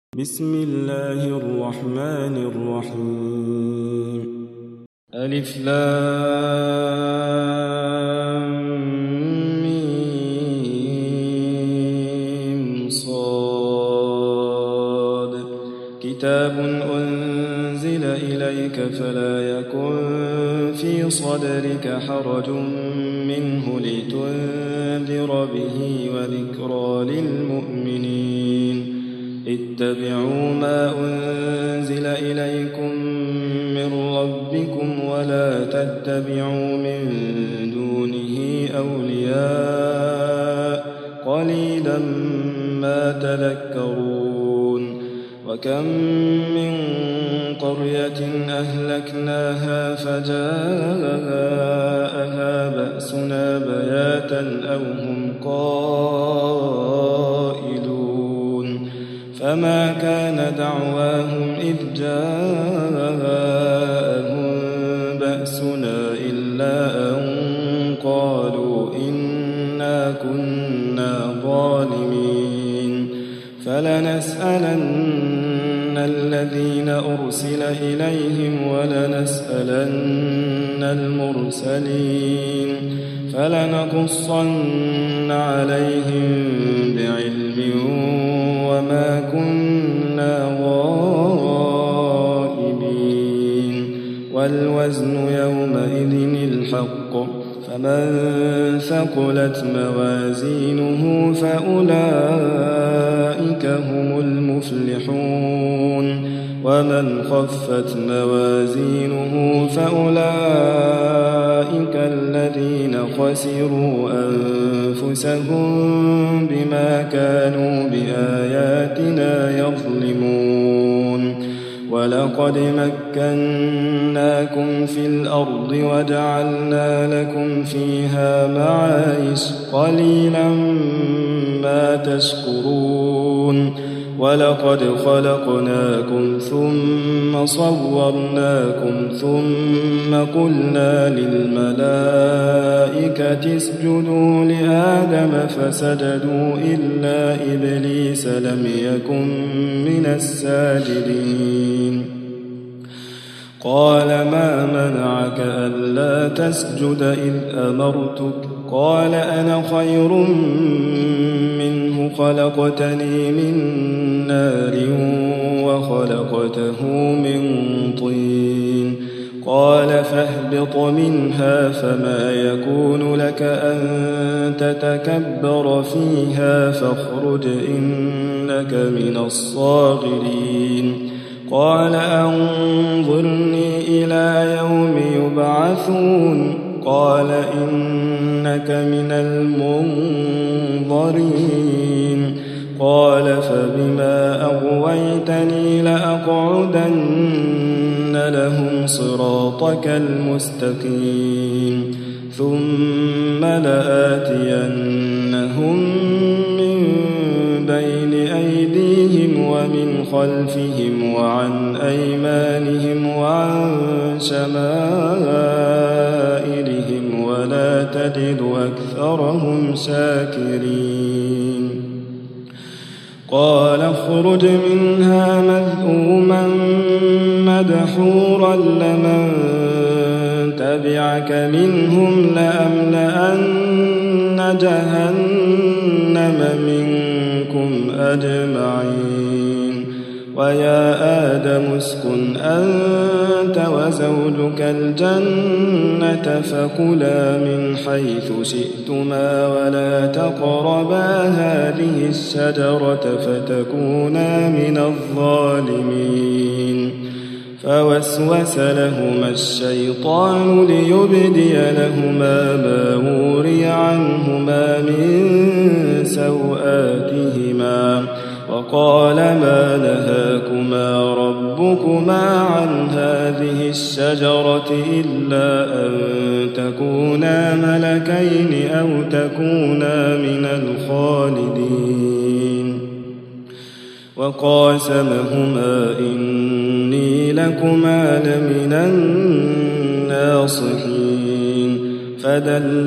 بسم الله الرحمن الرحيم. ألف لام ميم صاد. كتاب أنزل إليك فلا يكن في صدرك حرج منه لتنذر به وذكرى للمؤمنين. اتبعوا ما أنزل إليكم من ربكم ولا تتبعوا من دونه أولياء قليلا ما تذكرون. وكم من قرية أهلكناها فجاءها بأسنا بياتا أو هم قائلون. فما كان دعواهم إذ جاءهم بأسنا إلا أن قالوا إنا كنا ظالمين. فلنسألن الذين أرسل إليهم ولنسألن المرسلين. فلنقصن عليهم بعلم وما كنا غائبين. والوزن يومئذ الحق. فمن ثقلت موازينه فأولئك هم المفلحون. ومن خفت موازينه فأولئك الذين خسروا أنفسهم بما كانوا بآياتنا يظلمون. ولقد مكناكم في الأرض وجعلنا لكم فيها معايش قليلا ما تشكرون. ولقد خلقناكم ثم صورناكم ثم قلنا للملائكة اسجدوا لآدم فسجدوا إلا إبليس لم يكن من الساجدين. قال ما منعك ألا تسجد إذ أمرتك؟ قال أنا خير منه خلقتني من نار وخلقته من طين. قال فاهبط منها فما يكون لك أن تتكبر فيها فاخرج إنك من الصاغرين. قال أنظرني إلى يوم يبعثون. قال إنك من المنظرين. قال فبما أغويتني لأقعدن لهم صراطك المستقيم ثم لآتينهم من بين أيديهم ومن خلفهم وعن أيمانهم وعن شمائلهم ولا تجد أكثرهم شاكرين. قال اخرج منها مذءوما مدحورا لمن تبعك منهم لأملأن جهنم منكم أجمعين. ويا آدم اسكن أنت وزوجك الجنة فكلا من حيث شئتما ولا تقربا هذه الشجرة فتكونا من الظالمين. فوسوس لهما الشيطان ليبدي لهما ما وري عنهما من سوآتهما وقال ما نهاكما ربكما عن هذه الشجرة إلا أن تكونا ملكين أو تكونا من الخالدين. وقاسمهما إني لكما لمن الناصحين.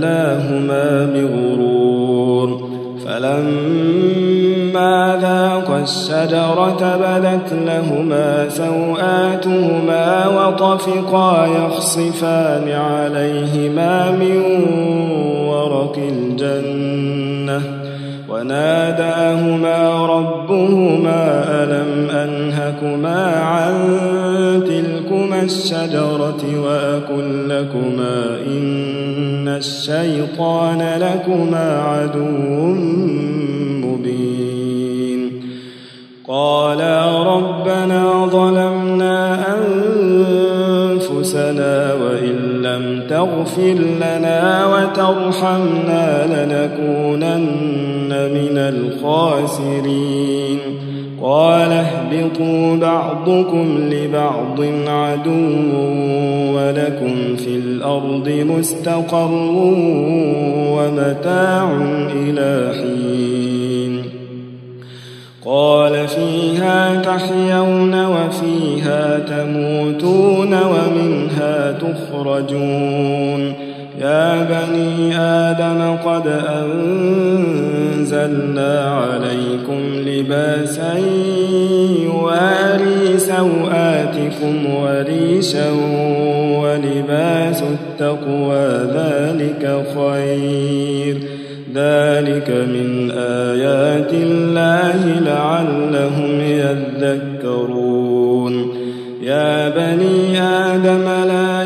فدلاهما بغرور فلما ذاق الشجرة بدت لهما سوآتهما وطفقا يخصفان عليهما من ورق الجنة وناداهما ربهما ألم أنهكما عن تلكما الشجرة وأقل لكما إن الشيطان لكما عدو مبين قالا ربنا ظلمنا أنفسنا وإن لم تغفر لنا وترحمنا لنكونن من الخاسرين قال اهبطوا بعضكم لبعض عدو ولكم في الأرض مستقر ومتاع إلى حين قال فيها تحيون وفيها تموتون ومنها تخرجون يا بني آدم قد أنزلنا عليكم لباسا يواري سوآتكم وريشا ولباس التقوى ذلك خير ذلك من آيات الله لعلهم يذكرون يا بني آدم لا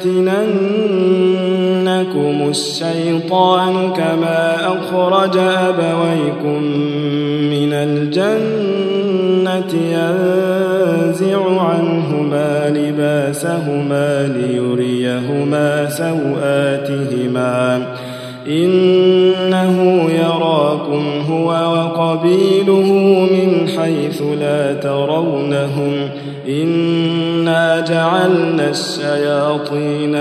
يفتننكم الشيطان كما أخرج أبويكم من الجنة ينزع عنهما لباسهما ليريهما سوآتهما إنه يراكم هو وقبيله من حيث لا ترونهم إنا جعلنا الشياطين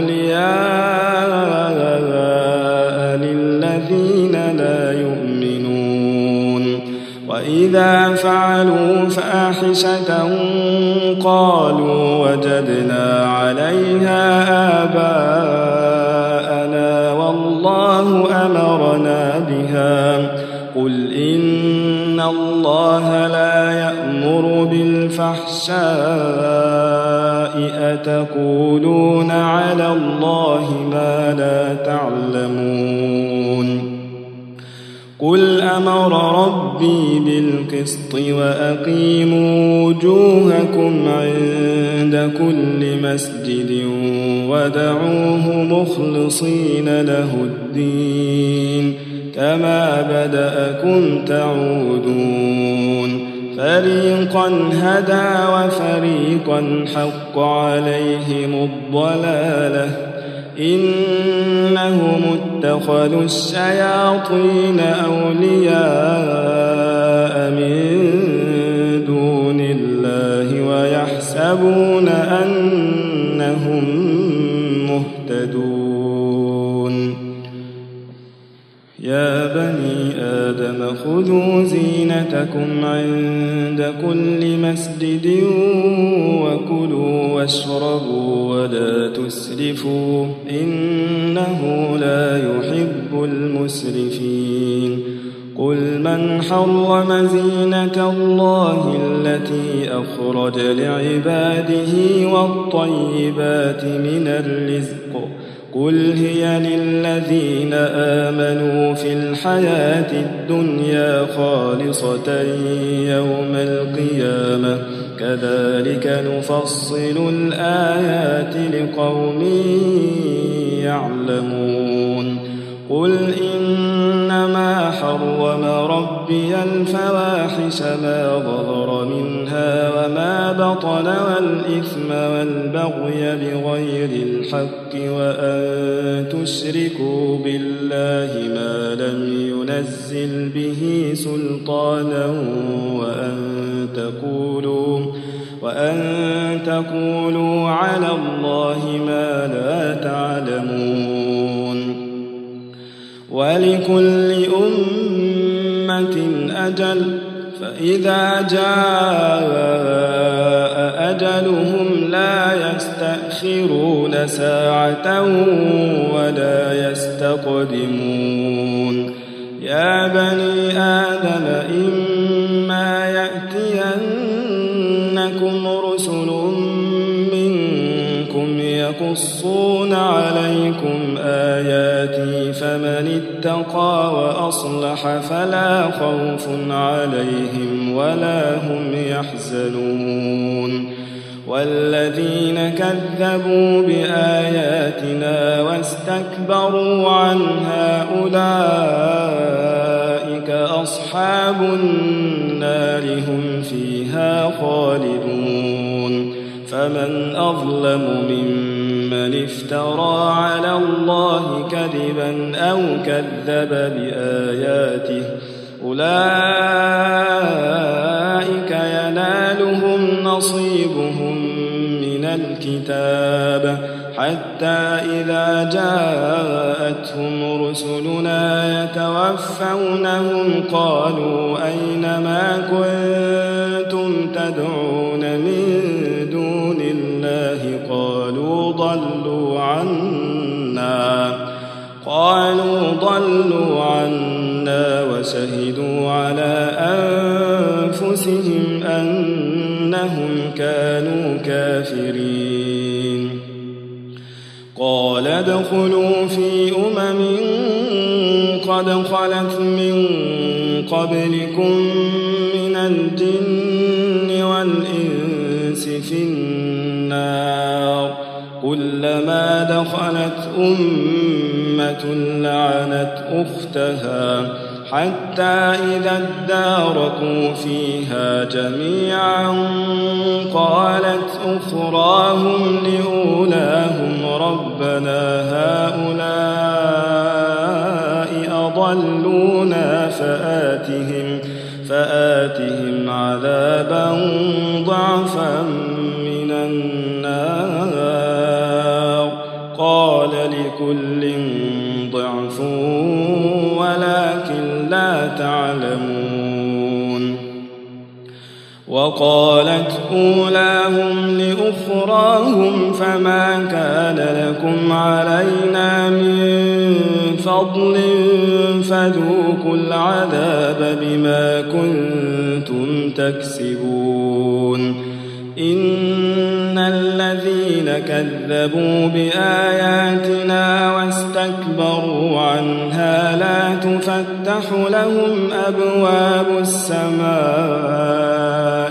أولياء للذين لا يؤمنون وإذا فعلوا فاحشة قالوا وجدنا عليها آباءنا والله أمرنا بها قل إن الله لا يأمر بالفحشاء أتقولون على الله ما لا تعلمون قل أمر ربي بالقسط وأقيموا وجوهكم عند كل مسجد ودعوه مخلصين له الدين كما بدأكم تعودون فريقا هدى وفريقا حق عليهم الضلالة إنهم اتخذوا الشياطين أولياء من دون الله ويحسبون أنهم مهتدون يا بني آدم خذوا زينتكم عند كل مسجد وكلوا واشربوا ولا تسرفوا إنه لا يحب المسرفين قل من حرم زينة الله التي أخرج لعباده والطيبات من الرزق قل هي للذين آمنوا في الحياة الدنيا خالصة يوم القيامة كذلك نفصل الآيات لقوم يعلمون قل إنما حرم ربي الفواحش ما ظهر منها وما بطن والإثم والبغي بغير الحق وأن تشركوا بالله ما لم ينزل به سلطانا وأن تقولوا على الله ما لا تعلمون ولكل أمة أجل فإذا جاء أجلهم لا يستأخرون ساعة ولا يستقدمون يا بني آدم إما يقصون عليكم آياتي فمن اتقى وأصلح فلا خوف عليهم ولا هم يحزنون والذين كذبوا بآياتنا واستكبروا عنها أولئك أصحاب النار هم فيها خالدون فمن أظلم ممن افترى على الله كذبا أو كذب بآياته أولئك ينالهم نصيبهم من الكتاب حتى إذا جاءتهم رسلنا يتوفونهم قالوا أين ما كنتم تدعون من دون الله قالوا ضلوا عنا وشهدوا على أنفسهم أنهم كانوا كافرين قال ادخلوا في قد خلت من قبلكم من الجن والإنس في النار كلما دخلت أمة لعنت أختها حتى إذا اداركوا فيها جميعا قالت أخراهم لأولاهم ربنا هؤلاء أضلونا فآتهم عذابا ضعفا من النار قال لكل ضعف ولكن لا تعلمون وقالت أولاهم لأخراهم فما كان لكم علينا من فضل فذوقوا العذاب بما كنتم تكسبون إن الذين كذبوا بآياتنا واستكبروا عنها لا تفتح لهم أبواب السماء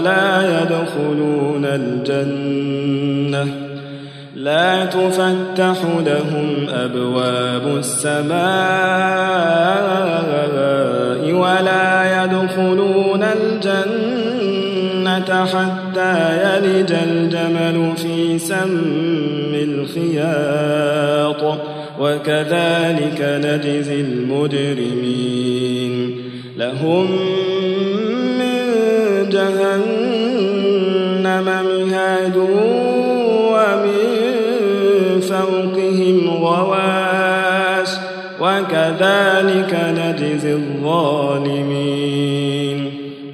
ولا يدخلون الجنة حتى يلج الجمل في سم الخياط وكذلك نجزي المجرمين لهم من جهنم مهاد ومن فوقهم غواش وكذلك نجزي الظالمين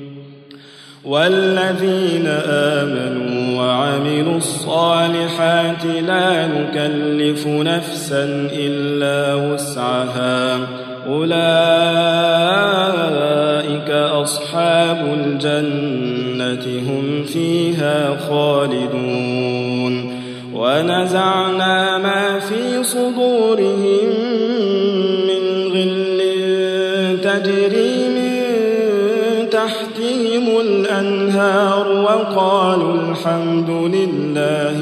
والذين آمنوا وعملوا الصالحات لا نكلف نفسا إلا وسعها أولئك أصحاب الجنة هم فيها خالدون ونزعنا ما في صدورهم من غل تجري من تحتهم الأنهار وقالوا الحمد لله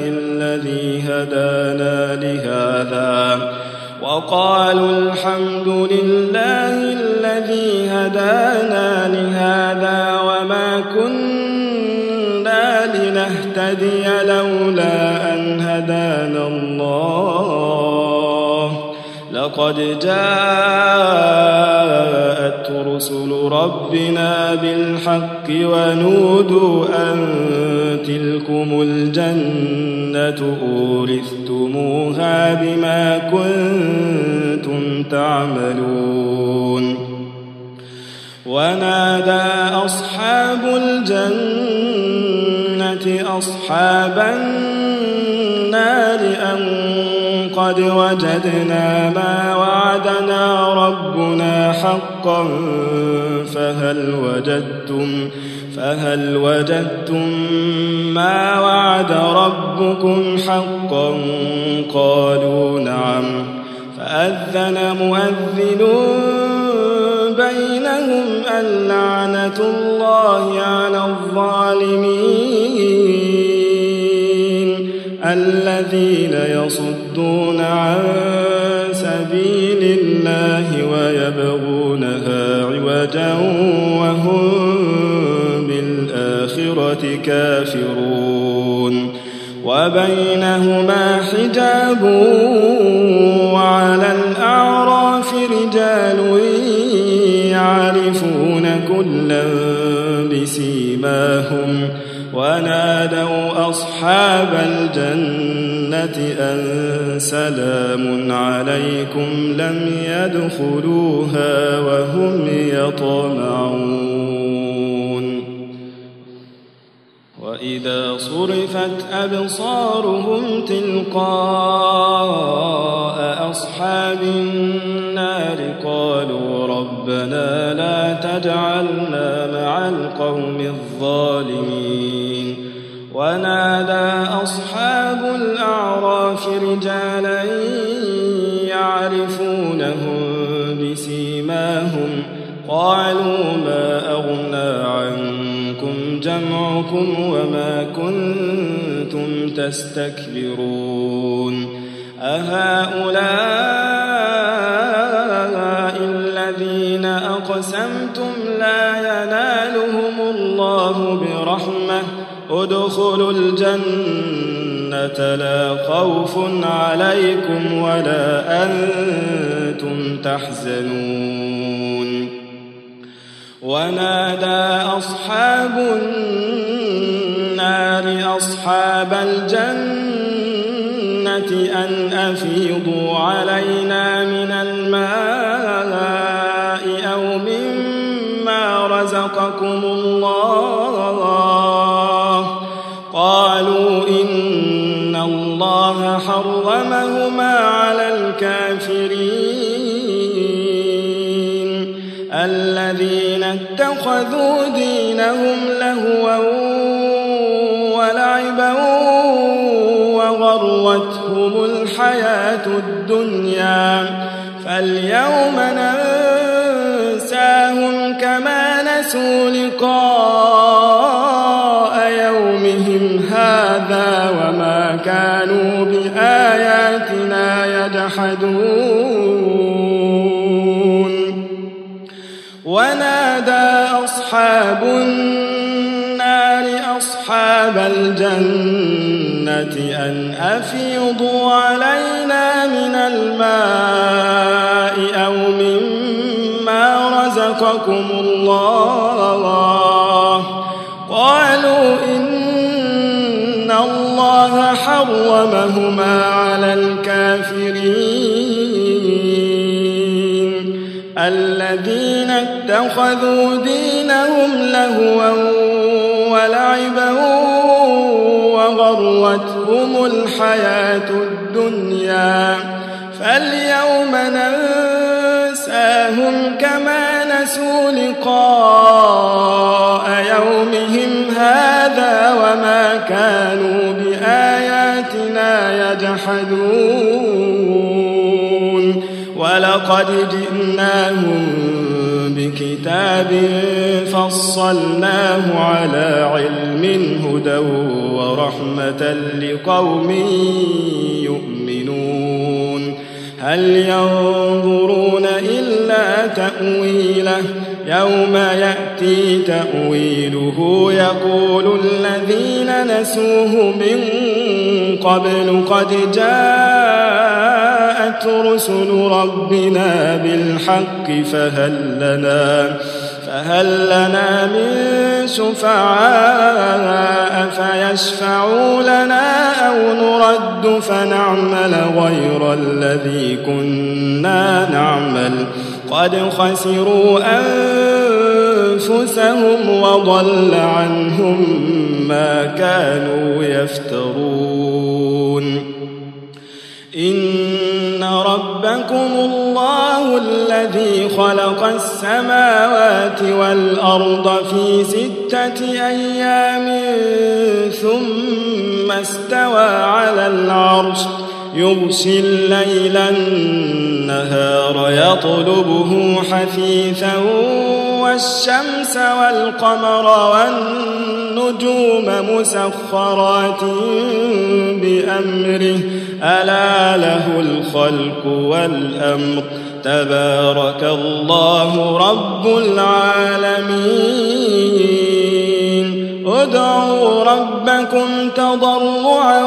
الذي هدانا لهذا وما كنا لنهتدي لولا أن هدانا الله لقد جاءت رسل ربنا بالحق ونودوا أن تلكم الجنة أورثتموها بما كنتم تعملون ونادى أصحاب الجنة أصحاب النار أن قد وجدنا ما وعدنا ربنا حقا فهل وجدتم ما وعد ربكم حقا قالوا نعم فأذن مؤذن بينهم اللعنة الله على الظالمين الذين يصدون عن سبيل الله ويبغونها عوجا وهم بالآخرة كافرون وبينهما حجاب وعلى الأعراف رجال يعرفون كلا بسيماهم ونادوا أصحاب الجنة أن سلام عليكم لم يدخلوها وهم يطمعون وإذا صرفت أبصارهم تلقاء أصحاب النار قالوا ربنا لا تجعلنا مع القوم الظالمين ونادى أصحاب الأعراف رجالا يعرفونهم بسيماهم قالوا ما أغنى عنكم جمعكم وما كنتم تستكبرون أهؤلاء الذين أقسمتم لا ينالهم الله برحمة ادخلوا الجنة لا خوف عليكم ولا أنتم تحزنون ونادى أصحاب النار أصحاب الجنة أن أفيضوا علينا من الماء أو مما رزقكم الله قالوا إن الله حرمهما على الكافرين الذين اتخذوا دينهم لهوا ولعبا وغرتهم الحياة الدنيا فاليوم ننساهم كما نسوا لقاء يومهم هذا وما كانوا بآياتنا يجحدون ونادى أصحاب النار أصحاب الجنة أن أفيضوا علينا من الماء أو مما رزقكم الله قالوا إن الله حرمهما على الكافرين الذين اتخذوا دينهم لهوا ولعبا وغرتهم الحياة الدنيا فاليوم ننساهم كما نسوا لقاء يومهم هذا وما كانوا بآياتنا يجحدون ولقد جئناهم بكتاب فصلناه على علم هدى ورحمة لقوم يؤمنون هل ينظرون إلا تأويله يوم يأتي تأويله يقول الذين نسوه من قبل قد جاءت رسل ربنا بالحق فهل لنا من شفعاء فيشفعوا لنا أو نرد فنعمل غير الذي كنا نعمل قد خسروا أنفسهم وضل عنهم ما كانوا يفترون إن ربكم الله الله الذي خلق السماوات والأرض في 6 أيام ثم استوى على العرش يغشي الليل النهار يطلبه حثيثا والشمس والقمر والنجوم مسخرات بأمره ألا له الخلق والأمر تبارك الله رب العالمين ادعوا ربكم تضرعا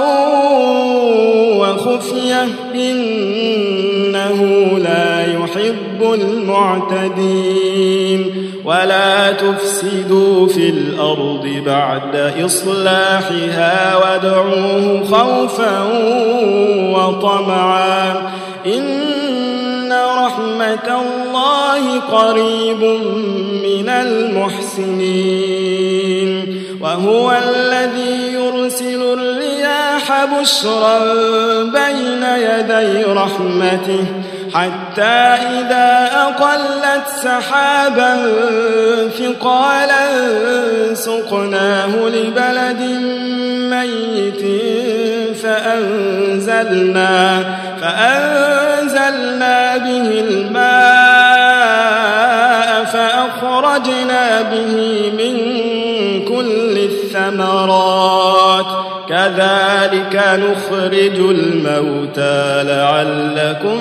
وخفية إنه لا يحب المعتدين ولا تفسدوا في الأرض بعد إصلاحها وادعوه خوفا وطمعا إن رحمة الله قريب من المحسنين وهو الذي يرسل الرياح بشرا بين يدي رحمته حتى إذا أقلت سحابا ثقالا سقناه لبلد ميت فأنزلنا به الماء فأخرجنا به من كل الثمرات كذلك نخرج الموتى لعلكم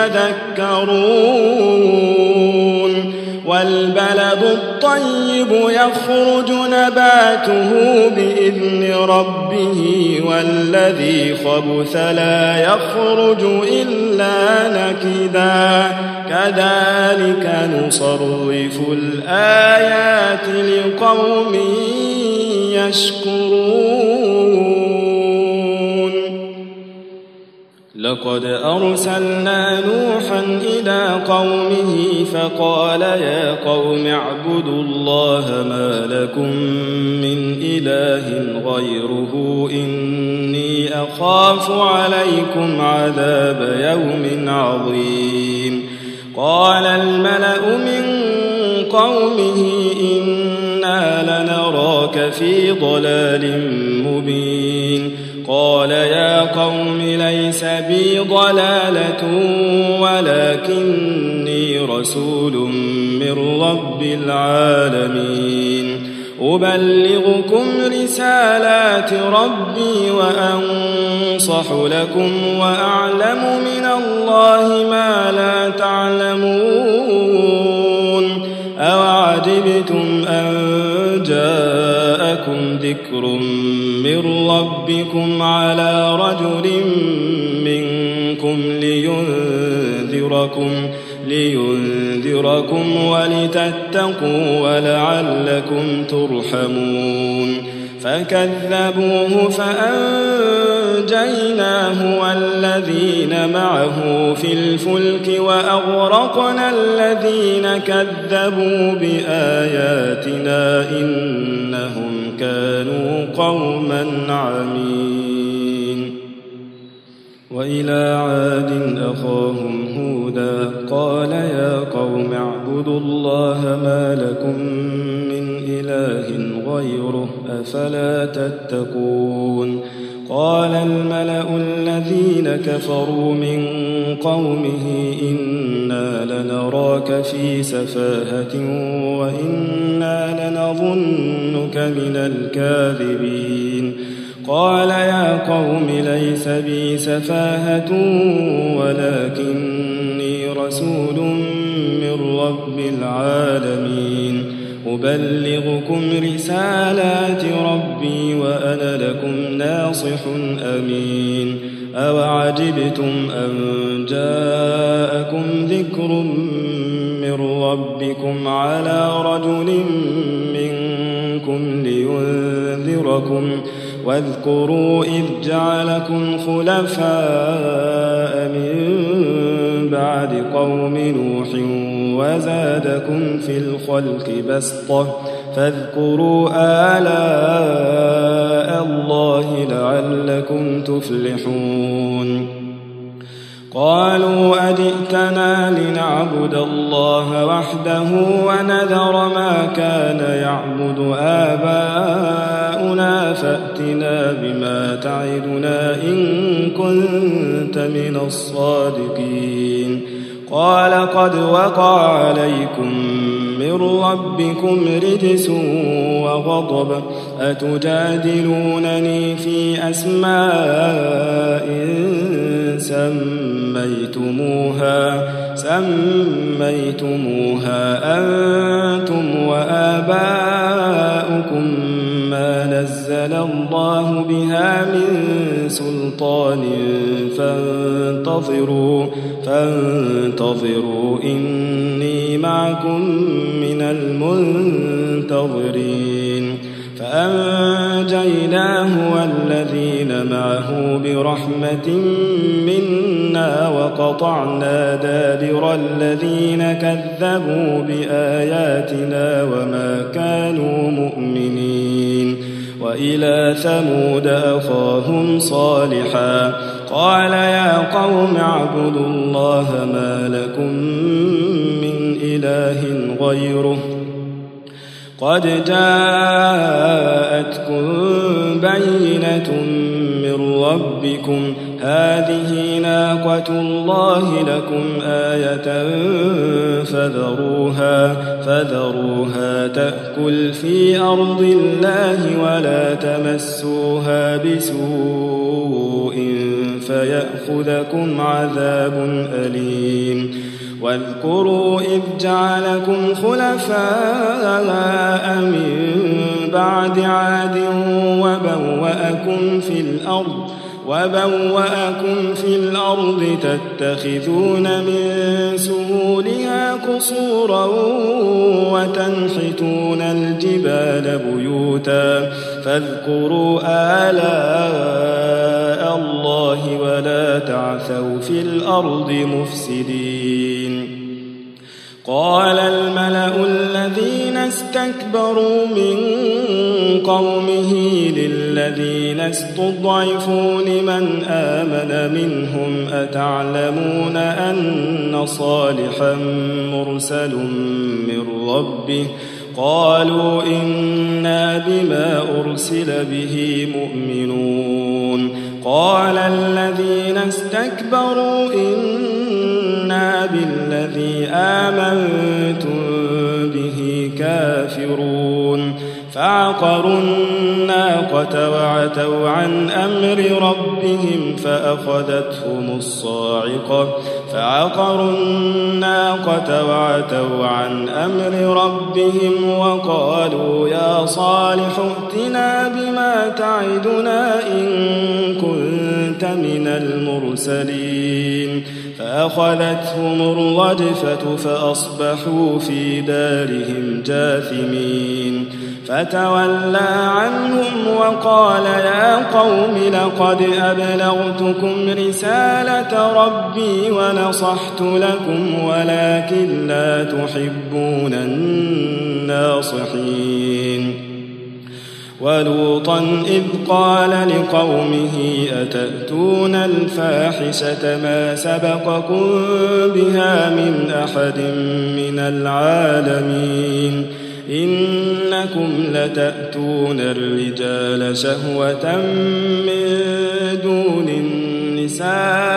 تذكرون والبلد الطيب يخرج نباته بإذن ربه والذي خبث لا يخرج إلا نكدا كذلك نصرف الآيات لقوم يشكرون لقد أرسلنا نوحا إلى قومه فقال يا قوم اعبدوا الله ما لكم من إله غيره إني أخاف عليكم عذاب يوم عظيم قال الملأ من قومه إنا لنراك في ضلال مبين قال يا قوم ليس بي ضلالة ولكني رسول من رب العالمين أبلغكم رسالات ربي وأنصح لكم وأعلم من الله ما لا تعلمون أوعجبتم أن جاءكم ذكر من ربكم على رجل منكم لينذركم ولتتقوا ولعلكم ترحمون فكذبوه فأنجيناه والذين معه في الفلك وأغرقنا الذين كذبوا بآياتنا إنهم كانوا قوما عمين وإلى عاد أخاهم هودا قال يا قوم اعبدوا الله ما لكم من إله غيره أفلا تتقون قال الملأ الذين كفروا من قومه إنا لنراك في سفاهة وإنا لنظنك من الكاذبين قال يا قوم ليس بي سفاهة ولكني رسول من رب العالمين أبلغكم رسالات ربي وأنا لكم ناصح أمين أوعجبتم أن جاءكم ذكر من ربكم على رجل منكم لينذركم واذكروا إذ جعلكم خلفاء من بعد قوم نوح وزادكم في الخلق بسطة فاذكروا آلاء الله لعلكم تفلحون قالوا أجئتنا لنعبد وحده ونذر ما كان يعبد آباؤنا فأتنا بما تعدنا إن كنت من الصادقين قال قد وقع عليكم من ربكم رجس وغضب أتجادلونني في أسماء سميتموها أنتم وآباؤكم ما نزل الله بها من سلطان فانتظروا إني معكم من المنتظرين فأنجيناه والذين معه برحمة منا وقطعنا دابر الذين كذبوا بآياتنا وما كانوا مؤمنين وإلى ثمود أخاهم صالحا قال يا قوم اعبدوا الله ما لكم من إله غيره قد جاءتكم بينة من ربكم هذه ناقة الله لكم آية فذروها تأكل في أرض الله ولا تمسوها بسوء فيأخذكم عذاب أليم واذكروا إذ جعلكم خلفاء من بعد عاد وبوأكم في الأرض تتخذون من سهولها قصورا وتنحتون الجبال بيوتا فاذكروا آلاء الله ولا تعثوا في الأرض مفسدين قال الملأ الذين استكبروا من قومه للذين استضعفوا لمن آمن منهم أتعلمون أن صالحا مرسل من ربه قالوا إنا بما أرسل به مؤمنون قال الذين استكبروا إنا بالذي آمنتم به كافرون فعقروا الناقة وعتوا عن أمر ربهم وقالوا يا صالح ائتنا بما تعدنا إن كنت من المرسلين فأخذتهم الرجفة فأصبحوا في دارهم جاثمين فتولى عنهم وقال يا قوم لقد أبلغتكم رسالة ربي ونصحت لكم ولكن لا تحبون الناصحين ولوطا إذ قال لقومه أتأتون الفاحشة ما سبقكم بها من أحد من العالمين إنكم لتأتون الرجال شهوة من دون النساء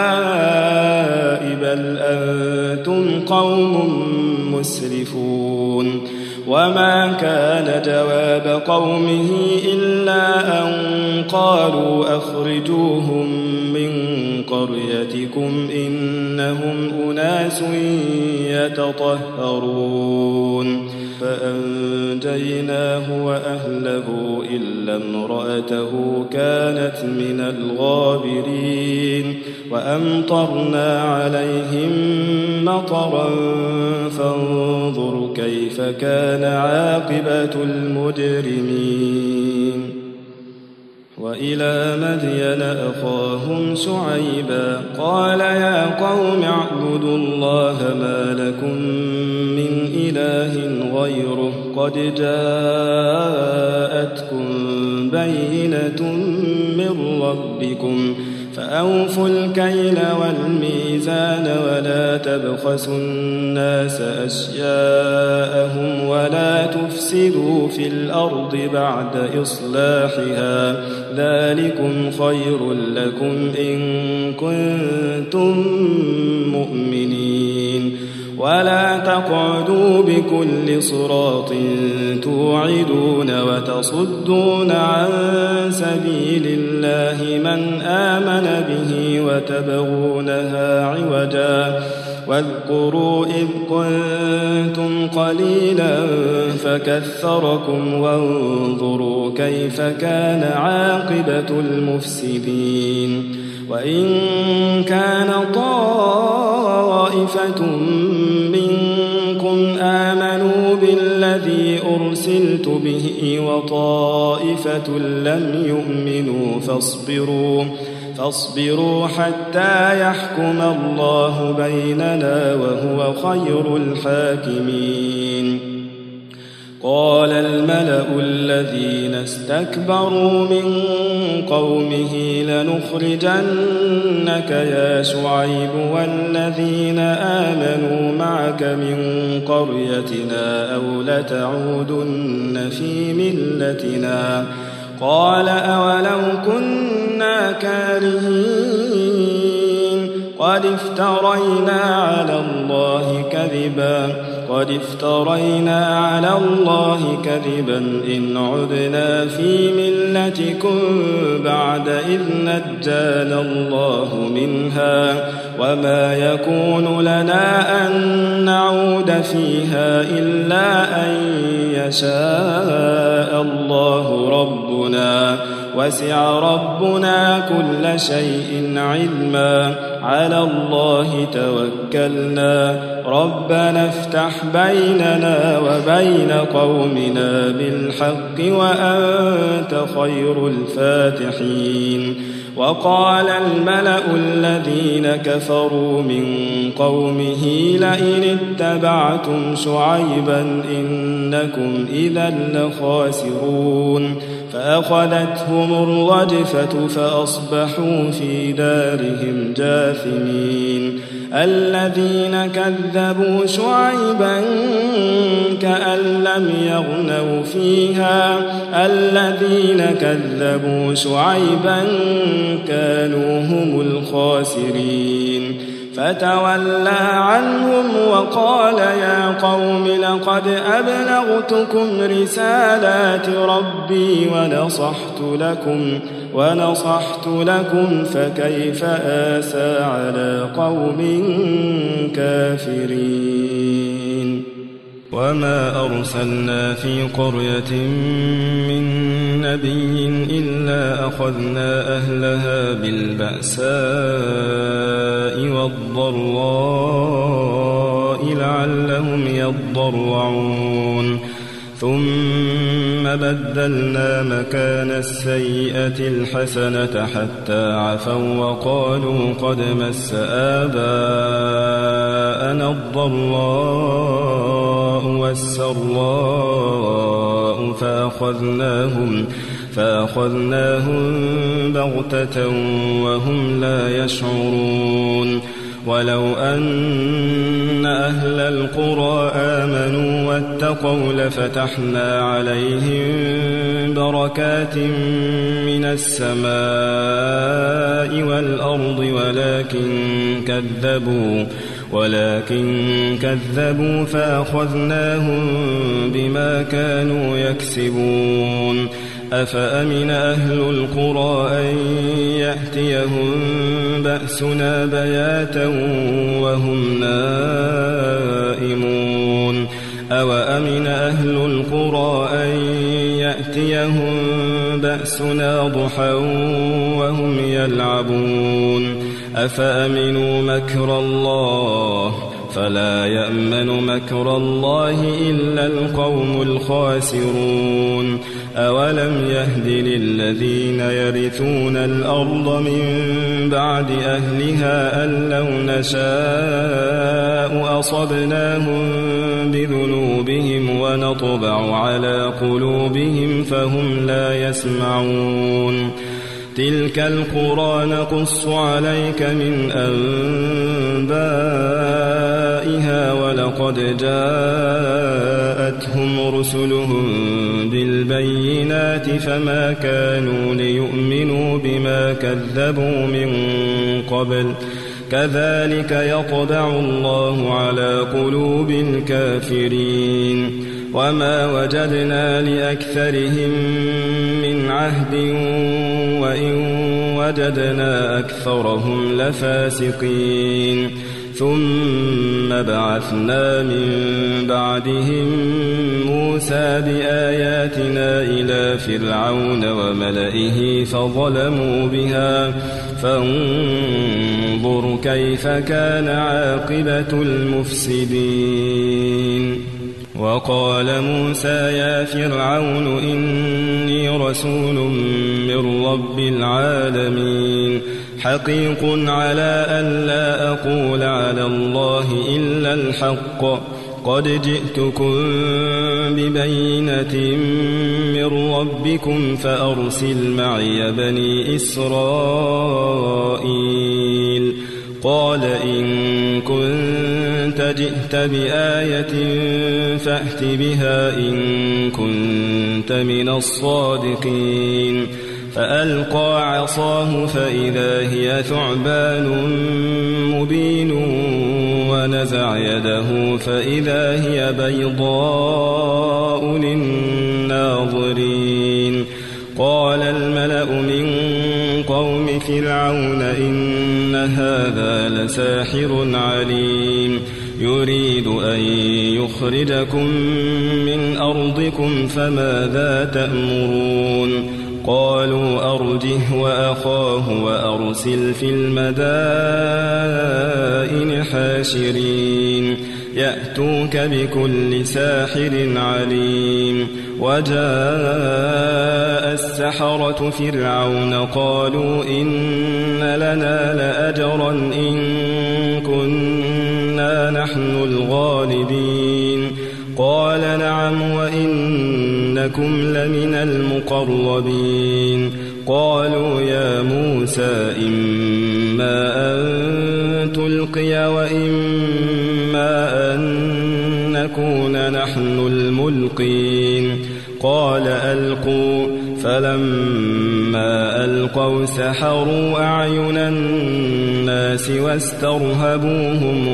بل أنتم قوم مسرفون وما كان جواب قومه إلا أن قالوا أخرجوهم من قريتكم إنهم أناس يتطهرون فأنجيناه وأهله إلا امرأته كانت من الغابرين وأمطرنا عليهم مطرا فانظر كيف كان عاقبة المجرمين وإلى مدين أخاهم شعيبا قال يا قوم اعبدوا الله ما لكم من إله غيره قد جاءتكم بينة من ربكم فأوفوا الكيل والميزان ولا تبخسوا الناس أشياءهم ولا تفسدوا في الأرض بعد إصلاحها ذلكم خير لكم إن كنتم مؤمنين ولا تقعدوا بكل صراط توعدون وتصدون عن سبيل الله من آمن به وتبغونها عوجا واذكروا إذ كنتم قليلا فكثركم وانظروا كيف كان عاقبة المفسدين وإن كان طائفة منكم آمنوا بالذي أرسلت به وطائفة لم يؤمنوا فاصبروا حتى يحكم الله بيننا وهو خير الحاكمين قال الملأ الذين استكبروا من قومه لنخرجنك يا شعيب والذين آمنوا معك من قريتنا أو لتعودن في ملتنا قال أولو كنا كارهين قد افترينا على الله كذبا إن عدنا في ملتكم بعد إذ نجانا الله منها وما يكون لنا أن نعود فيها إلا أن يشاء الله ربنا وسع ربنا كل شيء علما على الله توكلنا ربنا افتح بيننا وبين قومنا بالحق وأنت خير الفاتحين وقال الملأ الذين كفروا من قومه لئن اتبعتم شعيبا إنكم إذا لخاسرون فأخذتهم الرجفة فأصبحوا في دارهم جاثمين الذين كذبوا شعيبا كأن لم يغنوا فيها الذين كذبوا شعيبا كانوا هم الخاسرين فتولى عنهم وقال يا قوم لقد أبلغتكم رسالات ربي ونصحت لكم فكيف آسى على قوم كافرين وما أرسلنا في قرية من نبي إلا أخذنا أهلها بالبأساء والضراء لعلهم يضرعون ثم بدلنا مكان السيئة الحسنة حتى عفوا وقالوا قد مس آباءنا الضراء والسراء فأخذناهم بغتة وهم لا يشعرون ولو أن أهل القرى آمنوا واتقوا لفتحنا عليهم بركات من السماء والأرض ولكن كذبوا فأخذناهم بما كانوا يكسبون أفأمن أهل القرى أن يأتيهم بأسنا بياتا وهم نائمون أوأمن أهل القرى أن يأتيهم بأسنا ضحى وهم يلعبون أفأمنوا مكر الله فلا يأمن مكر الله إلا القوم الخاسرون أولم يهد للذين يرثون الأرض من بعد أهلها أن لو نشاء أصبناهم بذنوبهم ونطبع على قلوبهم فهم لا يسمعون تلك القرى نقص عليك من أنبائها ولقد جاءتهم رسلهم بالبينات فما كانوا ليؤمنوا بما كذبوا من قبل كذلك يطبع الله على قلوب الكافرين وما وجدنا لأكثرهم من عهد وإن وجدنا أكثرهم لفاسقين ثم بعثنا من بعدهم موسى بآياتنا إلى فرعون وملئه فظلموا بها فانظر كيف كان عاقبة المفسدين وقال موسى يا فرعون إني رسول من رب العالمين حقيق على أن لا أقول على الله إلا الحق قد جئتكم ببينة من ربكم فأرسل معي بني إسرائيل قال إن كنت جئت بآية فأت بها إن كنت من الصادقين فألقى عصاه فإذا هي ثعبان مبين ونزع يده فإذا هي بيضاء للناظرين قال الملأ من قوم فرعون إن هذا لساحر عليم يريد أن يخرجكم من أرضكم فماذا تأمرون قالوا أرجه وأخاه وأرسل في المدائن حاشرين يأتوك بكل ساحر عليم وجاء السحرة فرعون قالوا إن لنا لأجرا إن كنا نحن الغالبين قال نعم وإنكم لمن المقربين قالوا يا موسى إما أن تلقي وإما أن نكون نحن الملقين قال ألقوا فلما ألقوا سحروا أعين الناس واسترهبوهم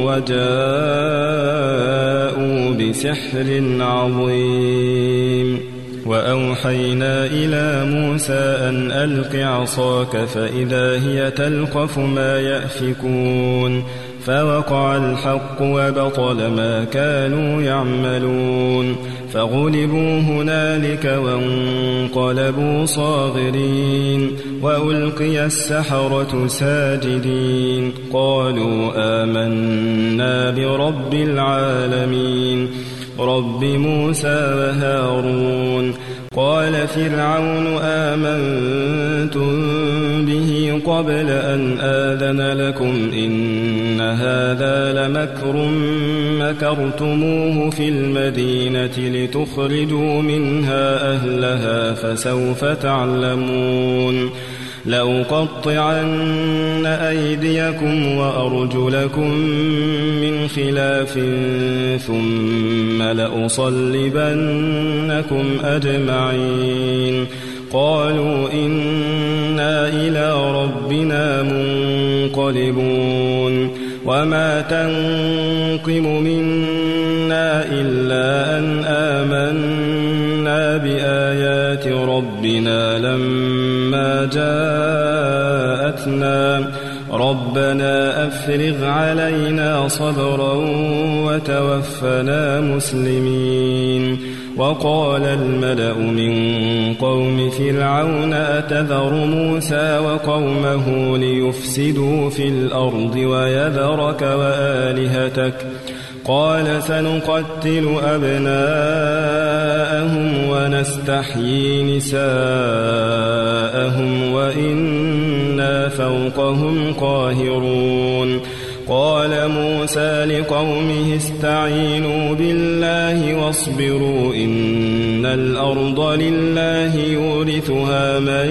وجاءوا بسحر عظيم وأوحينا إلى موسى أن ألق عصاك فإذا هي تلقف ما يأفكون فوقع الحق وبطل ما كانوا يعملون فغلبوا هنالك وانقلبوا صاغرين وألقي السحرة ساجدين قالوا آمنا برب العالمين رب موسى وهارون قال فرعون آمنتم به قبل أن آذن لكم إن هذا لمكر مكرتموه في المدينة لتخرجوا منها أهلها فسوف تعلمون لأقطعن أيديكم وأرجلكم من خلاف ثم لأصلبنكم أجمعين قالوا إنا إلى ربنا منقلبون وما تنقم منا إلا أن آمنا بآيات ربنا لما جاءتنا ربنا أفرغ علينا صبرا وتوفنا مسلمين وقال الملأ من قوم فرعون أتذر موسى وقومه ليفسدوا في الأرض ويذرك وآلهتك قال سنقتل أبناءهم ونستحيي نساءهم وإنا فوقهم قاهرون قال موسى لقومه استعينوا بالله واصبروا إن الأرض لله يورثها من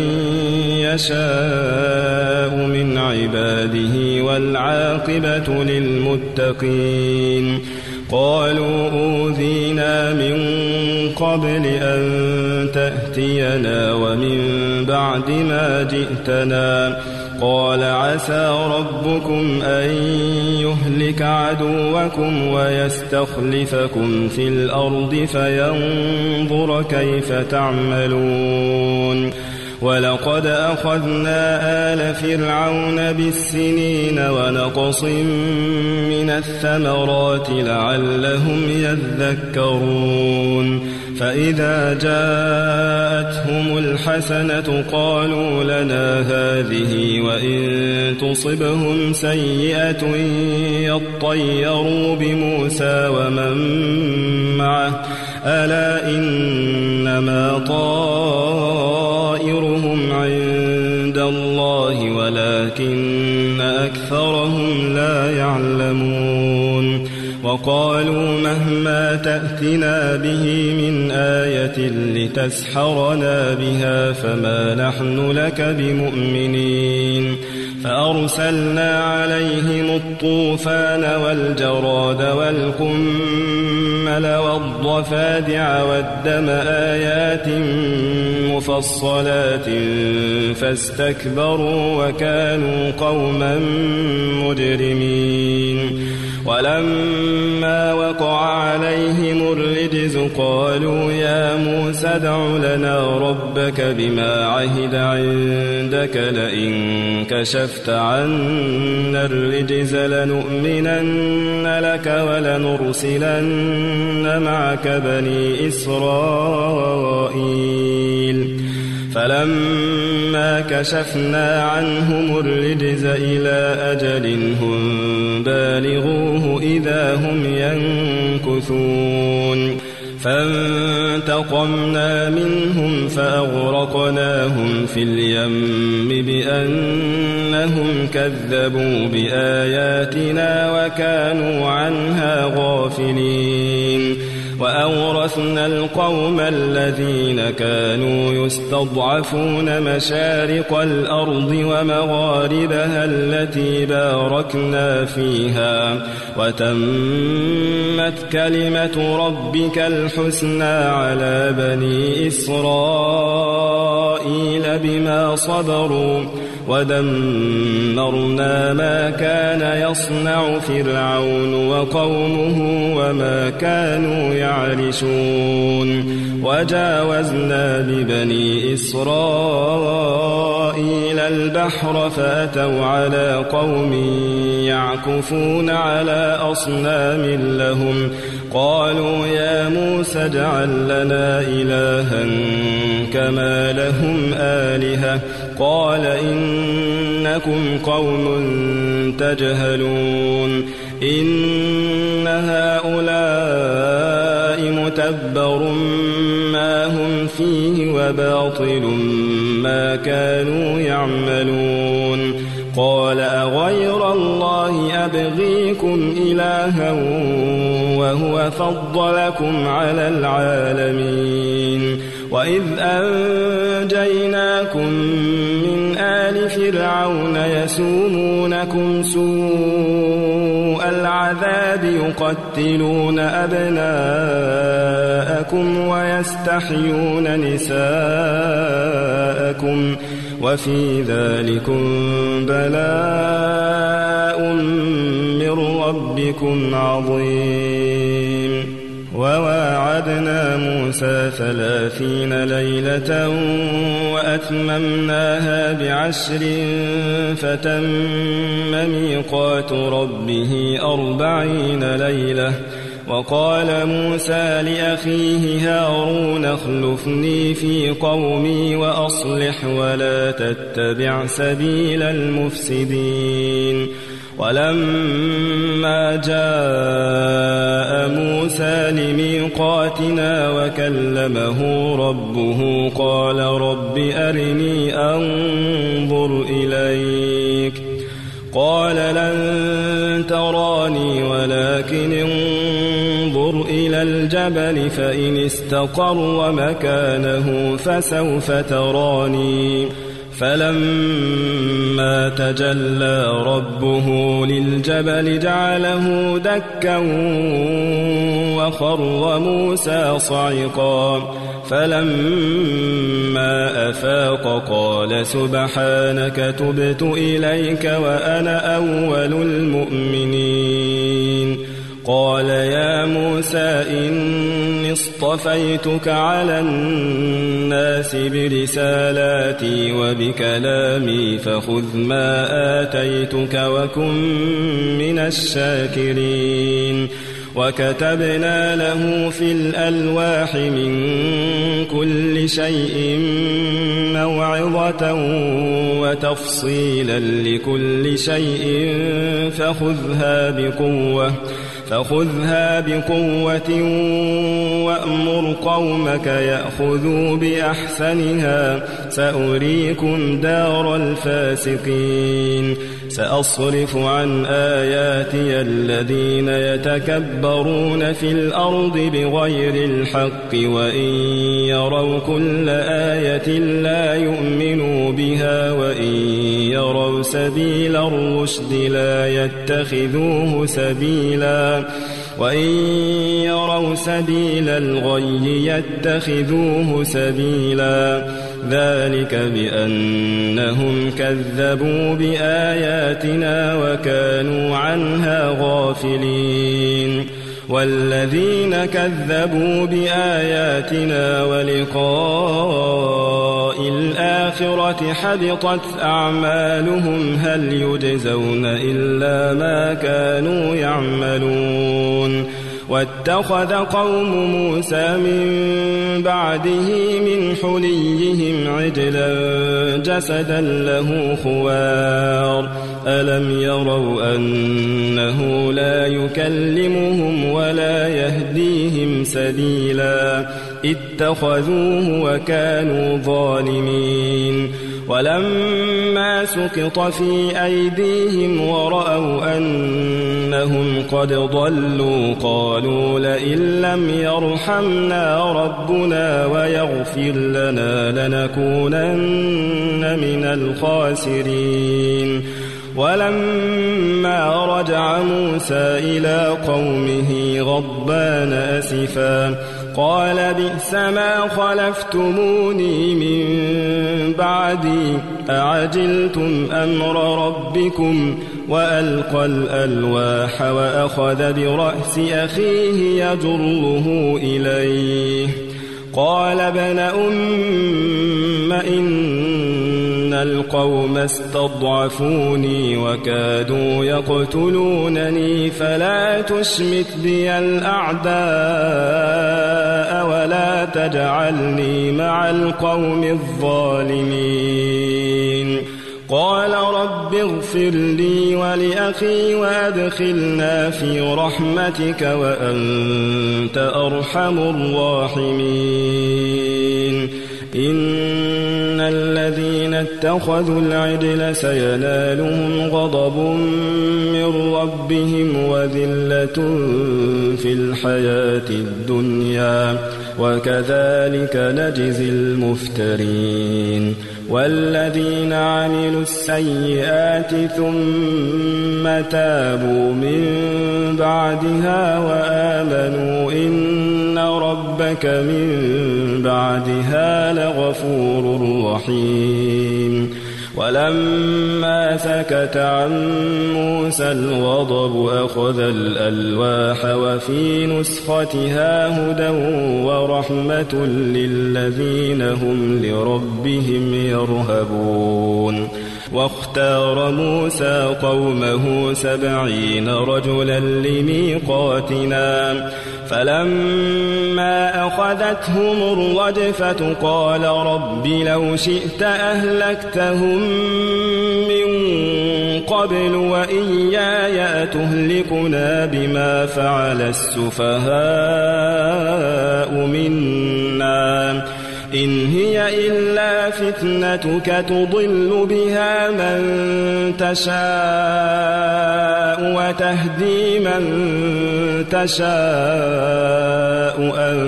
يشاء من عباده والعاقبة للمتقين قالوا أوذينا من قبل أن تأتينا ومن بعد ما جئتنا قال عسى ربكم أن يهلك عدوكم ويستخلفكم في الأرض فينظر كيف تعملون ولقد أخذنا آل فرعون بالسنين ونقص من الثمرات لعلهم يذكرون فإذا جاءتهم الحسنة قالوا لنا هذه وإن تصبهم سيئة يطيروا بموسى ومن معه ألا إنما طائرهم عند الله ولكن أكثرهم لا يعلمون وقالوا مهما تأتنا به من آية لتسحرنا بها فما نحن لك بمؤمنين فأرسلنا عليهم الطوفان والجراد والقمل والضفادع والدم آيات مفصلات فاستكبروا وكانوا قوما مجرمين ولما وقع عليهم الرجز قالوا يا موسى ادع لنا ربك بما عهد عندك لئن كشفت عنا الرجز لنؤمنن لك ولنرسلن معك بني إسرائيل فلما كشفنا عنهم الرجز إلى أجل هم بالغوه إذا هم ينكثون فانتقمنا منهم فأغرقناهم في اليم بأنهم كذبوا بآياتنا وكانوا عنها غافلين وأورثنا القوم الذين كانوا يستضعفون مشارق الأرض ومغاربها التي باركنا فيها وتمت كلمة ربك الحسنى على بني إسرائيل بما صبروا ودمرنا ما كان يصنع فرعون وقومه وما كانوا يعرشون وجاوزنا ببني إسرائيل البحر فأتوا على قوم يعكفون على أصنام لهم قالوا يا موسى اجعل لنا إلها كما لهم آلهة قال إنكم قوم تجهلون إن هؤلاء متبر ما هم فيه وباطل ما كانوا يعملون قال أغير الله أبغيكم إلها وهو فضلكم على العالمين وإذ أنجيناكم من آل فرعون يسومونكم سوء العذاب يقتلون أبناءكم ويستحيون نساءكم وفي ذلكم بلاء من ربكم عظيم وواعدنا موسى 30 ليلة وأتممناها ب10 فتم ميقات ربه 40 ليلة وقال موسى لأخيه هارون اخلفني في قومي وأصلح ولا تتبع سبيل المفسدين ولما جاء موسى لميقاتنا وكلمه ربه قال رب أرني أنظر إليك قال لن الجبل فإن استقر مكانه فسوف تراني فلما تجلى ربه للجبل جعله دكا وخر موسى صعقا فلما أفاق قال سبحانك تبت إليك وأنا أول المؤمنين قال يا موسى إني اصطفيتك على الناس برسالاتي وبكلامي فخذ ما آتيتك وكن من الشاكرين وكتبنا له في الألواح من كل شيء موعظة وتفصيلا لكل شيء فخذها بقوة وأمر قومك يأخذوا بأحسنها سأريكم دار الفاسقين سأصرف عن آياتي الذين يتكبرون في الأرض بغير الحق وإن يروا كل آية لا يؤمنوا بها وإن يروا سبيل الرشد لا يتخذوه سبيلا وإن يروا سبيل الغي يتخذوه سبيلا ذلك بأنهم كذبوا بآياتنا وكانوا عنها غافلين والذين كذبوا بآياتنا ولقاء الآخرة حبطت أعمالهم هل يجزون إلا ما كانوا يعملون واتخذ قوم موسى من بعده من حليهم عجلا جسدا له خوار ألم يروا أنه لا يكلمهم ولا يهديهم سبيلا اتخذوه وكانوا ظالمين ولما سقط في أيديهم ورأوا أنهم قد ضلوا قالوا لئن لم يرحمنا ربنا ويغفر لنا لنكونن من الخاسرين ولما رجع موسى إلى قومه غضبان أسفا قال بئس ما خلفتموني من بعدي أعجلتم أمر ربكم وألقى الألواح وأخذ برأس أخيه يجره إليه قال ابن أم إن القوم استضعفوني وكادوا يقتلونني فلا تشمت بي الأعداء ولا تجعلني مع القوم الظالمين قال رب اغفر لي ولأخي وأدخلنا في رحمتك وأنت أرحم الراحمين إن الذين اتخذوا العجل سينالهم غضب من ربهم وذلة في الحياة الدنيا وكذلك نجزي المفترين والذين عملوا السيئات ثم تابوا من بعدها وآمنوا إن ربك من بعدها لغفور رحيم ولما سكت عن موسى الغضب أخذ الألواح وفي نسختها هدى ورحمة للذين هم لربهم يرهبون واختار موسى قومه 70 رجلا لميقاتنا فلما أخذتهم الرجفة قال رب لو شئت أهلكتهم من قبل وإياي أتهلكنا بما فعل السفهاء منا إن هي إلا فتنتك تضل بها من تشاء وتهدي من تشاء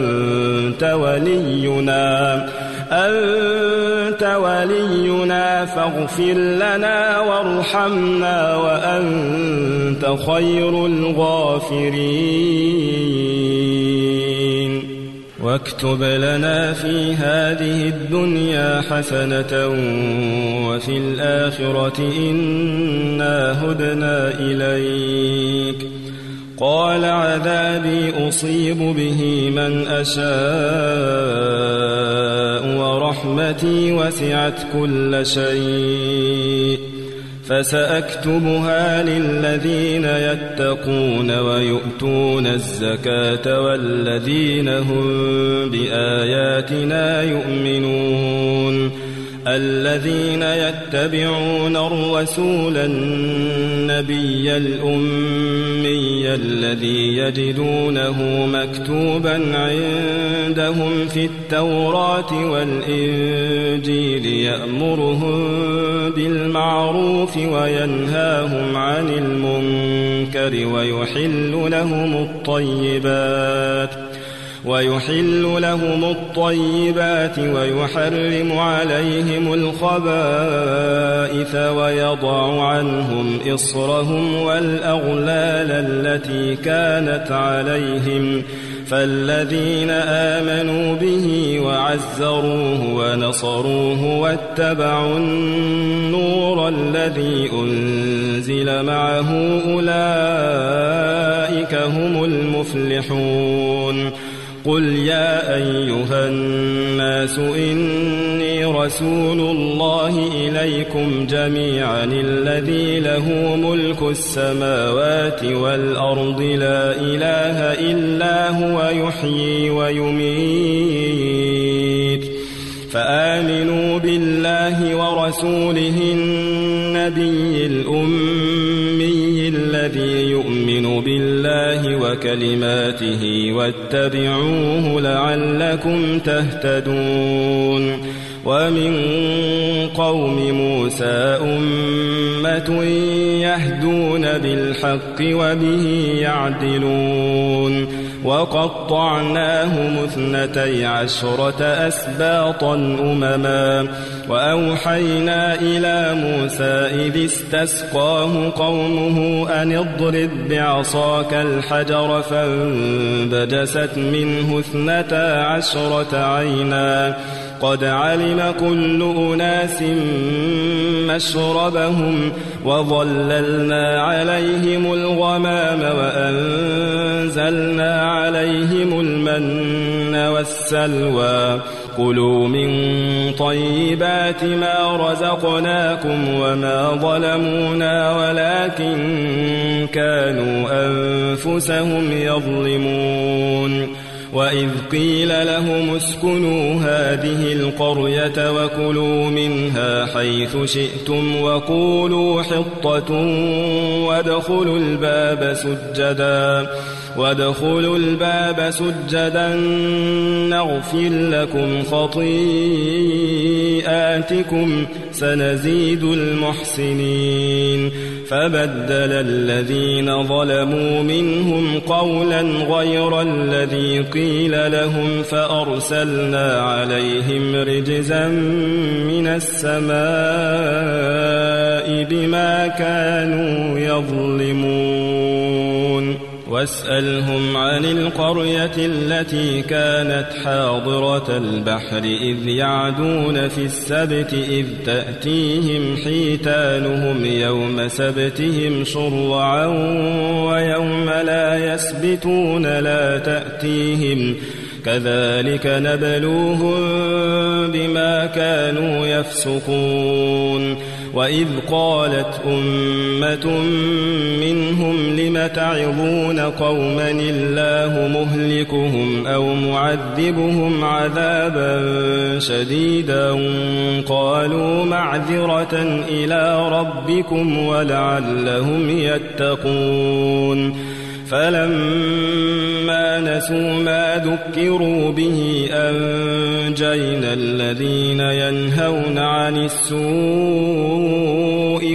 أنت ولينا فاغفر لنا وارحمنا وأنت خير الغافرين واكتب لنا في هذه الدنيا حسنة وفي الآخرة إنا هدنا إليك قال عذابي أصيب به من أشاء ورحمتي وسعت كل شيء فسأكتبها للذين يتقون ويؤتون الزكاة والذين هم بآياتنا يؤمنون الذين يتبعون الرسول النبي الأمي الذي يجدونه مكتوبا عندهم في التوراة والإنجيل يأمرهم بالمعروف وينهاهم عن المنكر ويحل لهم الطيبات ويحرم عليهم الخبائث ويضع عنهم إصرهم والأغلال التي كانت عليهم فالذين آمنوا به وعزروه ونصروه واتبعوا النور الذي أنزل معه أولئك هم المفلحون قل يا أيها الناس إني رسول الله إليكم جميعا الذي له ملك السماوات والأرض لا إله إلا هو يحيي ويميت فآمنوا بالله ورسوله النبي الأمي الذي يؤمن بالله وكلماته واتبعوه لعلكم تهتدون ومن قوم موسى أمة يهدون بالحق وبه يعدلون وقطعناهم 12 أسباطا أمما وأوحينا إلى موسى إذ استسقاه قومه أن اضرب بعصاك الحجر فانبجست منه 12 عينا قد علم كل أناس مشربهم وظللنا عليهم الغمام وأنزلنا عليهم المن والسلوى كلوا من طيبات ما رزقناكم وما ظلمونا ولكن كانوا أنفسهم يظلمون وإذ قيل لهم اسكنوا هذه القرية وكلوا منها حيث شئتم وقولوا حطة وادخلوا الباب سجدا نغفر لكم خطيئاتكم سنزيد المحسنين فبدل الذين ظلموا منهم قولا غير الذي قيل لهم فأرسلنا عليهم رجزا من السماء بما كانوا يظلمون واسألهم عن القرية التي كانت حاضرة البحر إذ يعدون في السبت إذ تأتيهم حيتانهم يوم سبتهم شرعا ويوم لا يسبتون لا تأتيهم كذلك نبلوهم بما كانوا يفسقون وإذ قالت أمة منهم لم تعظون قوما الله مهلكهم أو معذبهم عذابا شديدا قالوا معذرة إلى ربكم ولعلهم يتقون فلما نسوا ما ذكروا به أنجينا الذين ينهون عن السوء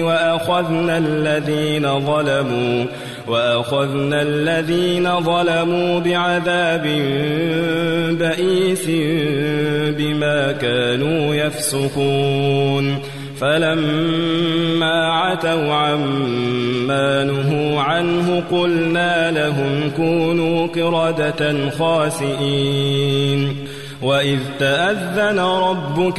وأخذنا الذين ظلموا بعذاب بئيس بما كانوا يفسقون فلما عتوا عما نهوا عنه قلنا لهم كونوا قردة خاسئين وإذ تأذن ربك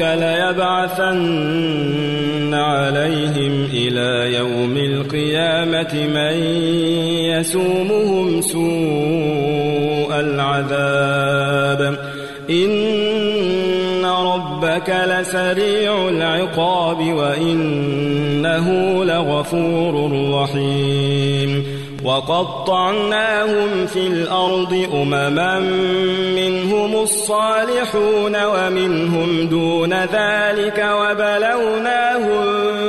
ليبعثن عليهم إلى يوم القيامة من يسومهم سوء العذاب إن ربك لسريع العقاب وإنه لغفور رحيم وقطعناهم في الأرض أمما منهم الصالحون ومنهم دون ذلك وبلوناهم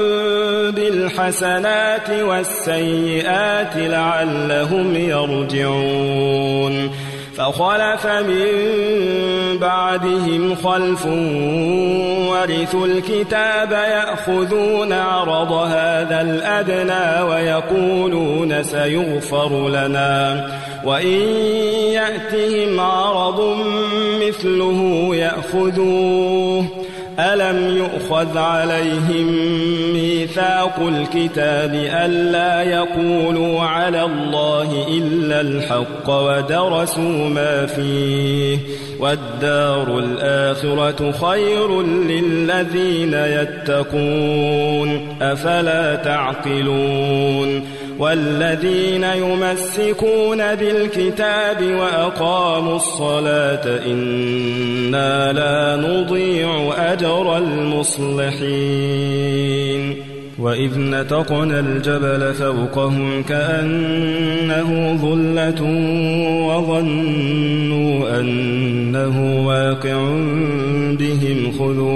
بالحسنات والسيئات لعلهم يرجعون فخلف من بعدهم خلف ورثوا الكتاب يأخذون عرض هذا الأدنى ويقولون سيغفر لنا وإن يأتهم عرض مثله يأخذوه ألم يؤخذ عليهم ميثاق الكتاب ألا يقولوا على الله إلا الحق ودرسوا ما فيه والدار الآخرة خير للذين يتقون أفلا تعقلون والذين يمسكون بالكتاب وأقاموا الصلاة إنا لا نضيع أجر المصلحين وإذ نتقنا الجبل فوقهم كأنه ظلة وظنوا أنه واقع بهم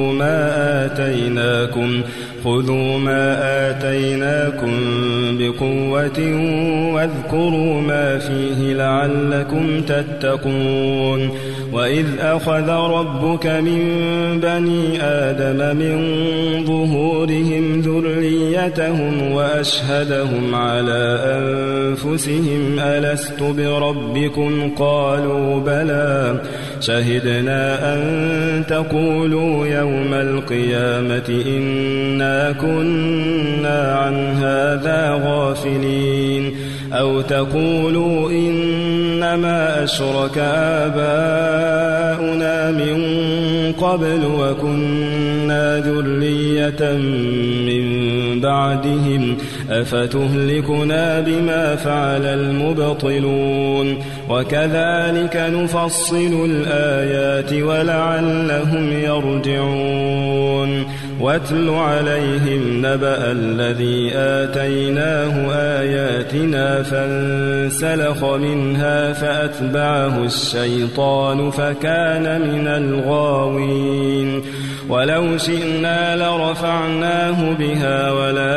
خذوا ما آتيناكم بقوة واذكروا ما فيه لعلكم تتقون وإذ أخذ ربك من بني آدم من ظهورهم ذريتهم وأشهدهم على أنفسهم ألست بربكم قالوا بلى شهدنا أن تقولوا يوم القيامة إنا كنا عن هذا غافلين أو تقولوا إنما أشرك آباؤنا من قبل وكنا ذرية من بعدهم أفتهلكنا بما فعل المبطلون وكذلك نفصل الآيات ولعلهم يرجعون واتل عليهم نبأ الذي آتيناه آياتنا فانسلخ منها فأتبعه الشيطان فكان من الغاوين ولو شئنا لرفعناه بها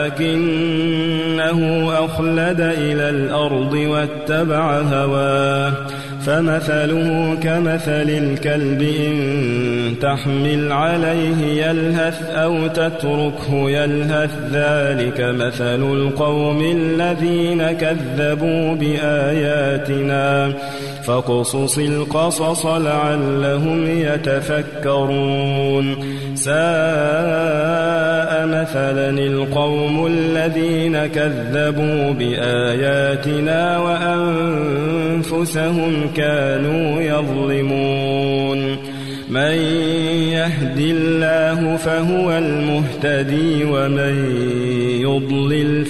ولكنه أخلد إلى الأرض واتبع هواه فمثله كمثل الكلب إن تحمل عليه يلهث أو تتركه يلهث ذلك مثل القوم الذين كذبوا بآياتنا فاقصص القصص لعلهم يتفكرون ساء مثلا القوم الذين كذبوا بآياتنا وأنفسهم كانوا يظلمون من يهد الله فهو المهتدي ومن يضلل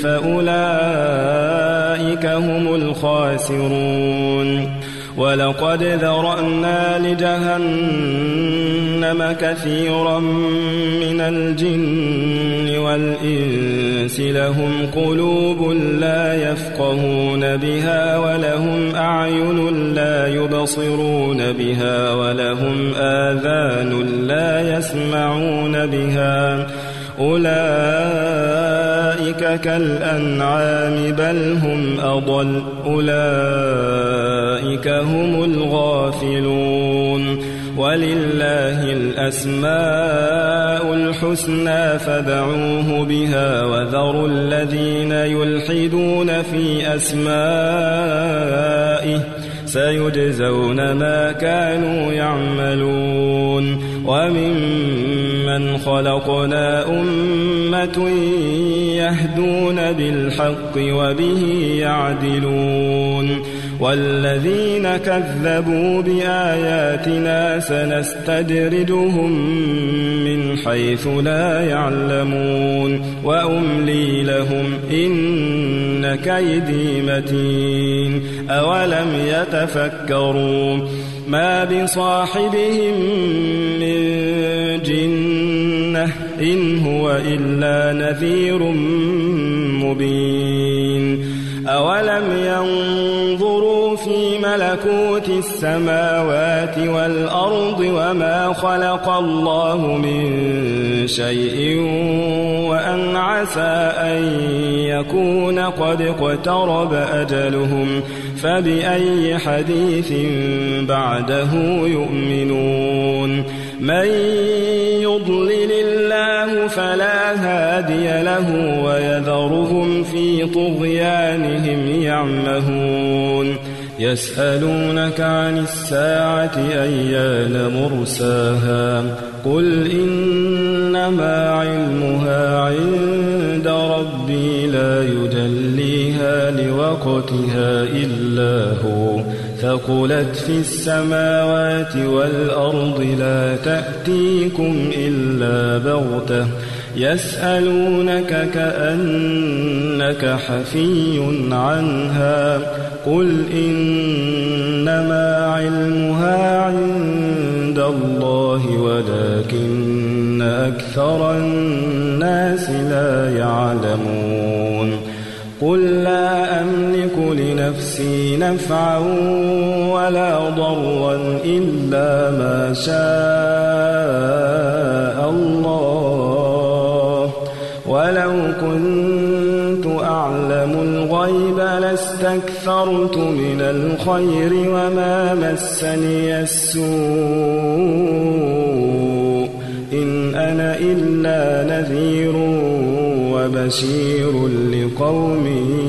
فأولئك هم الخاسرون ولقد ذرأنا لجهنم كثيرا من الجن والإنس لهم قلوب لا يفقهون بها ولهم أعين لا يبصرون بها ولهم آذان لا يسمعون بها أولئك أولئك كالأنعام بل هم أضل أولئك هم الغافلون ولله الأسماء الحسنى فادعوه بها وذروا الذين يلحدون في أسمائه سيجزون ما كانوا يعملون وممن خلقنا أمة يهدون بالحق وبه يعدلون والذين كذبوا بآياتنا سنستدرجهم من حيث لا يعلمون وأملي لهم إن كيدي متين أولم يتفكروا ما بصاحبهم من جنة إن هو إلا نذير مبين أولم ينظروا في ملكوت السماوات والأرض وما خلق الله من شيء وأن عسى أن يكون قد اقترب أجلهم فبأي حديث بعده يؤمنون من يضلل الله فلا هادي له ويذرهم في طغيانهم يعمهون يسألونك عن الساعة أيان مرساها قل إنما علمها عند ربي لا يجليها لوقتها إلا هو ثقلت في السماوات والأرض لا تأتيكم إلا بغتة يسألونك كأنك حفي عنها قل إنما علمها عند الله ولكن أكثر الناس لا يعلمون قل لا أملك لنفسي نفعا ولا ضرا إلا ما شاء الله ولو كنت أعلم الغيب لاستكثرت من الخير وما مسني السوء إن أنا إلا نذير وبشير لقوم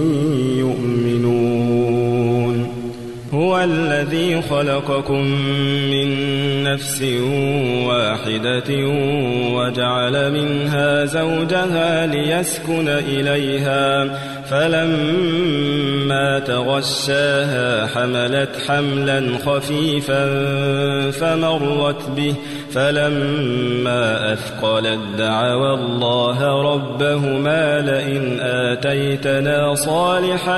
يؤمنون هو الذي خلقكم من نفس واحدة وجعل منها زوجها ليسكن إليها فلما تغشاها حملت حملا خفيفا فمرت به فلما أثقلت دعوا الله ربهما لئن آتيتنا صالحا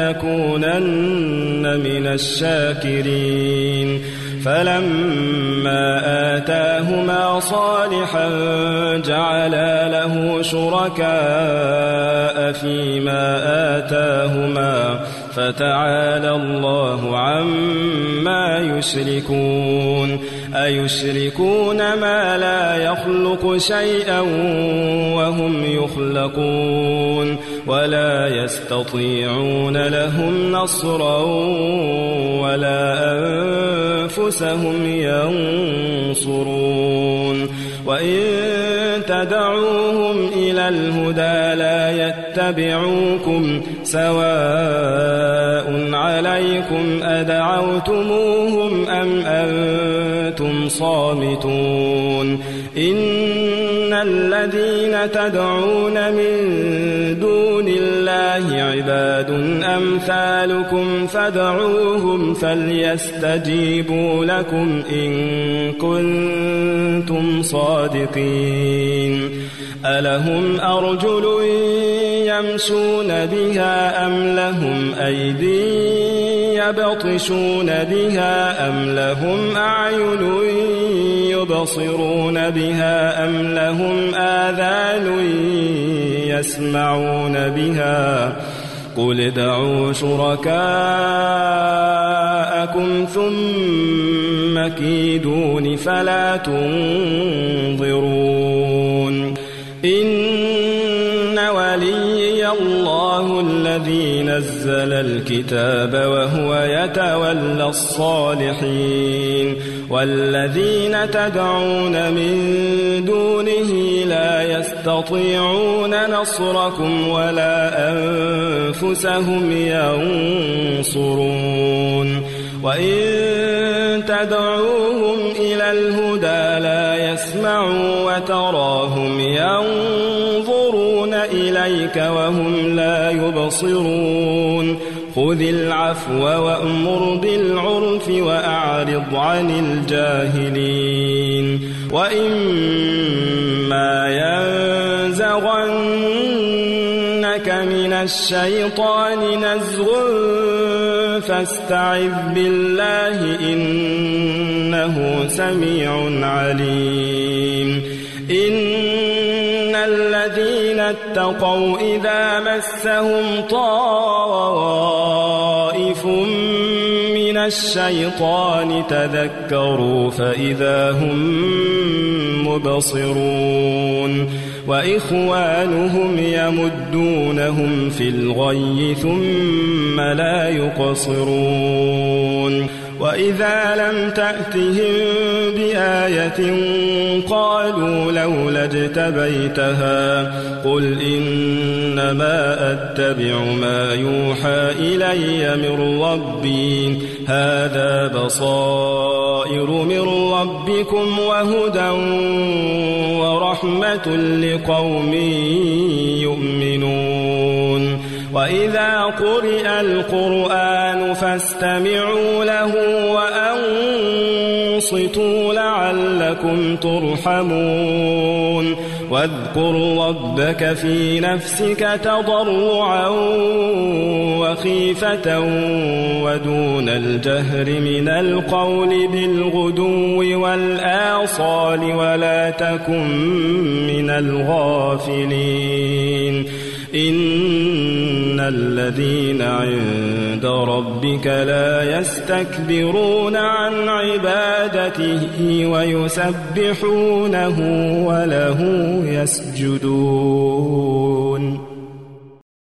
لنكونن من الشاكرين فلما آتاهما صالحا جعلا له شركاء فيما آتاهما فتعالى الله عما يشركون أيشركون ما لا يخلق شيئا وهم يخلقون ولا يستطيعون لهم نصرا ولا أنفسهم ينصرون وإن تدعوهم إلى الهدى لا يتبعوكم سواء عليكم أدعوتموهم أم أنتم صامتون إن الذين تدعون من دون الله عباد أمثالكم فادعوهم فليستجيبوا لكم إن كنتم صادقين ألهم أرجل يمشون بها أم لهم أيدي يبطشون بها أم لهم أعين يبصرون بها أم لهم آذان يسمعون بها قل ادعوا شركاءكم ثم كيدون فلا تنظرون إن ولي ليجزي الله الذي نزل الكتاب وهو يتولى الصالحين والذين تدعون من دونه لا يستطيعون نصركم ولا أنفسهم ينصرون وإن تدعوهم إلى الهدى لا يسمعوا وتراهم ينظرون إليك وهم لا يبصرون خذ العفو وأمر بالعرف وأعرض عن الجاهلين وإما ينزغنك من الشيطان نزغ فاستعذ بالله إنه سميع عليم إن الذين اتقوا إذا مسهم طائف من الشيطان تذكروا فإذا هم مبصرون وإخوانهم يمدونهم في الغي ثم لا يقصرون وإذا لم تأتهم بآية قالوا لولا اجتبيتها قل إنما أتبع ما يوحى إلي من ربي هذا بصائر من ربكم وهدى ورحمة لقوم يؤمنون وإذا قرئ القرآن فاستمعوا له وأنصتوا لعلكم ترحمون واذكر ربك في نفسك تضرعا وخيفة ودون الجهر من القول بالغدو والآصال ولا تكن من الغافلين إن الذين عند ربك لا يستكبرون عن عبادته ويسبحونه وله يسجدون